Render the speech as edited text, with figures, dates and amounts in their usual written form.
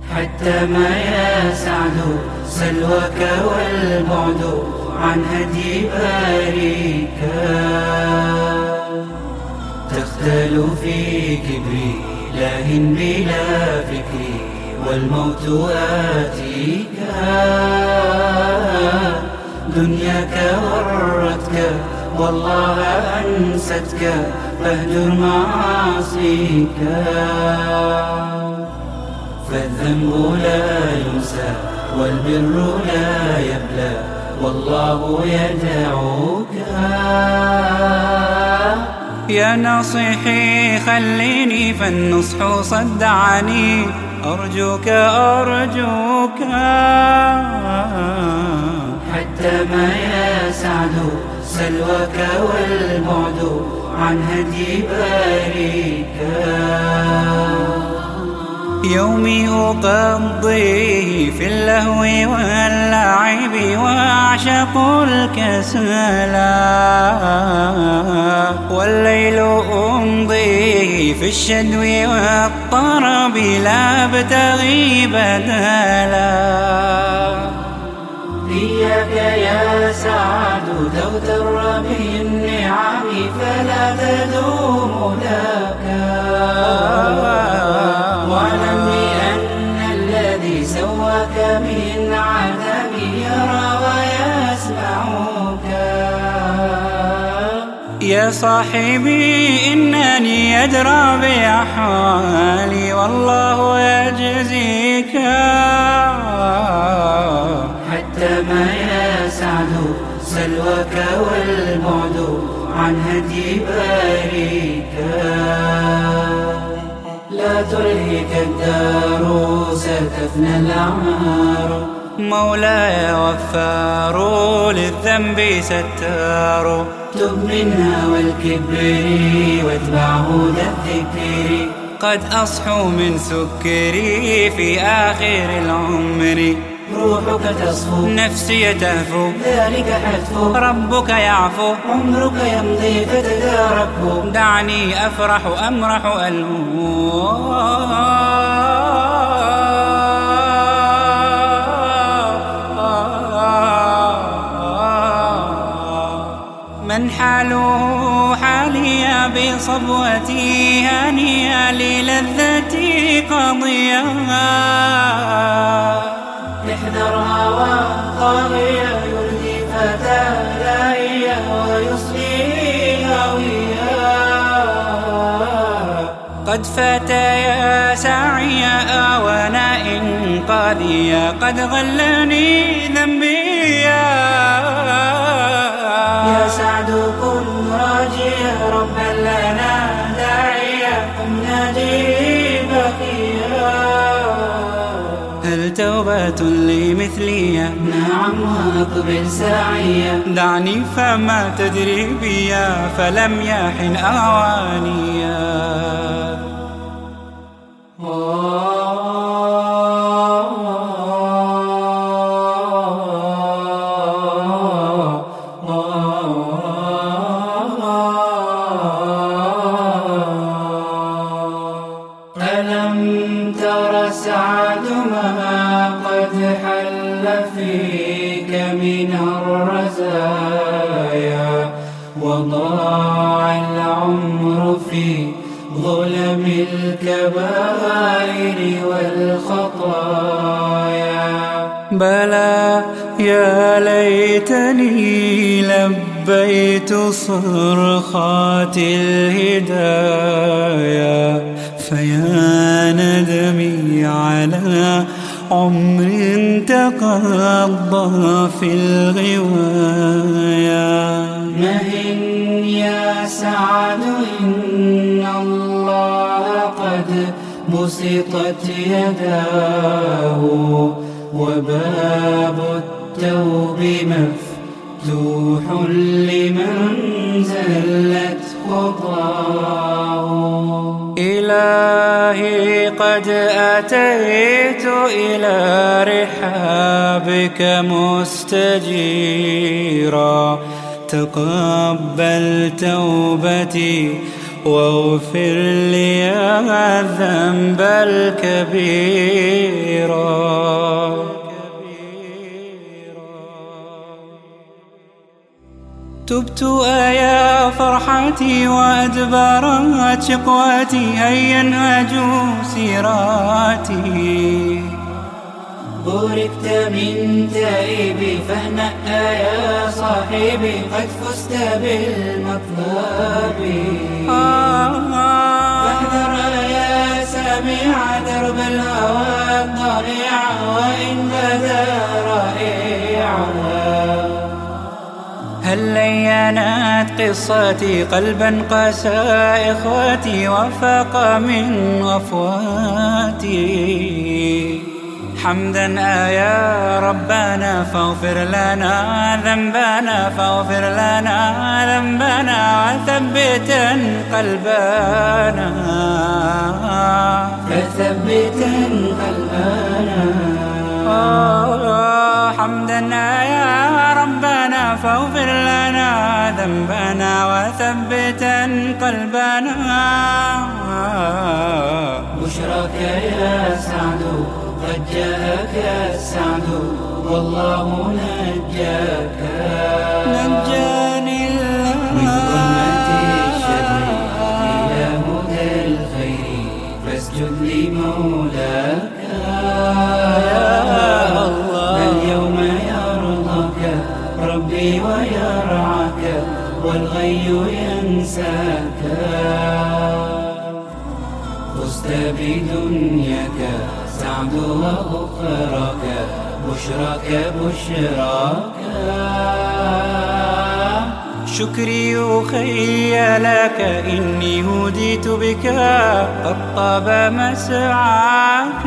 حتى ما يا سعد سلوك والبعد عن هدي باريك. تختل في كبري لاه بلا فكري والموت آتيك. دنياك غرتك والله أنستك فاهجر معاصيك. فالذنب لا ينسى والبر لا يبلى والله يدعوك. يا ناصحي خليني فالنصح صدعني أرجوك أرجوك. حتى ما يا سعد سلوك والبعد عن هدي باريك. يومي أقضيه في اللهو واللعب وأعشق الكسلا والليل أمضيه في الشدو والطرب لا أبتغي بدلا. إياك يا سعد تغتر بالنعم فلا تدوم لك. واعلم بأن الذي سواك من عدم يرى ويسمعك. يا صاحبي إنني أدرى بأحوالي والله يجزيك. حتى ما يا سعد سلوك والبعد عن هدي باريك. لا تلهك الدار ستفنى الأعمار. مولاي غفار للذنب ستار. تب منها والكبر واتبع هدى الذكر. قد أصحو من سكري في آخر العمر. روحك تصفو نفسي تهفو ذلك حتفو. ربك يعفو عمرك يمضي فتداركه. دعني أفرح أمرح ألهو. من حاله حالي بصبوتي هنيئا للذتي قضيا. احذر هوى طاغية يردي فتى لاهية ويصلي هوية. قد فات يا ساعيا آوانا إنقاذيا قد غلني ذنبيا. يا سعد كن راجيا ربا لنا داعيا قم نادي بقيا. هل توبة لي مثلية؟ نعم وأقبل ساعيا. دعني فما تدري بيا فلم يحن أوانيا. ألم تر سعد ما قد حل فيك من الرزايا وضاع العمر في ظلم الكبائر والخطايا. بلى يا ليتني لبيت صرخات الهدايا. فيا ندمي على عمر تقضى في الغوايا. مهن يا سعد إن الله قد بسطت يداه وباب التوب مفتوح لمن زلت خطاه. إلهي قد أتيت إلى رحابك مستجيرا. تقبل توبتي واغفر لي الذنب الكبير. تبت يا فرحتي وأدبرت شقوتي، هيا انهجوا سيراتي. بوركت من تائبي فاهنأ يا صاحبي، قد فزت بالمطلب. فاحذر يا سامع درب الهوى الضريع، وإن بدا رائعا. هل لينت قصتي قلبا قسى إخوتي، وفاق من غفواتي. حمدا يا ربنا فاغفر لنا ذنبنا، فاغفر لنا ذنبنا وثبتا قلبنا، فثبتا قلبنا. حمدا يا ربنا فاغفر لنا ذنبنا وثبتا قلبنا. بشراك يا سعد قد جاءك السعد، والله نجاك. نجاني الله من ظلمة الشر إلى هدى الخير، فاسجد لمولاك يا الله. اليوم يرضاك ربي ويرعاك، والغي ينساك. فزت بدنياك سعد وأخراك، بشراك بشراك. شكري أخي لك إني هديت بك، قد طاب مسعاك.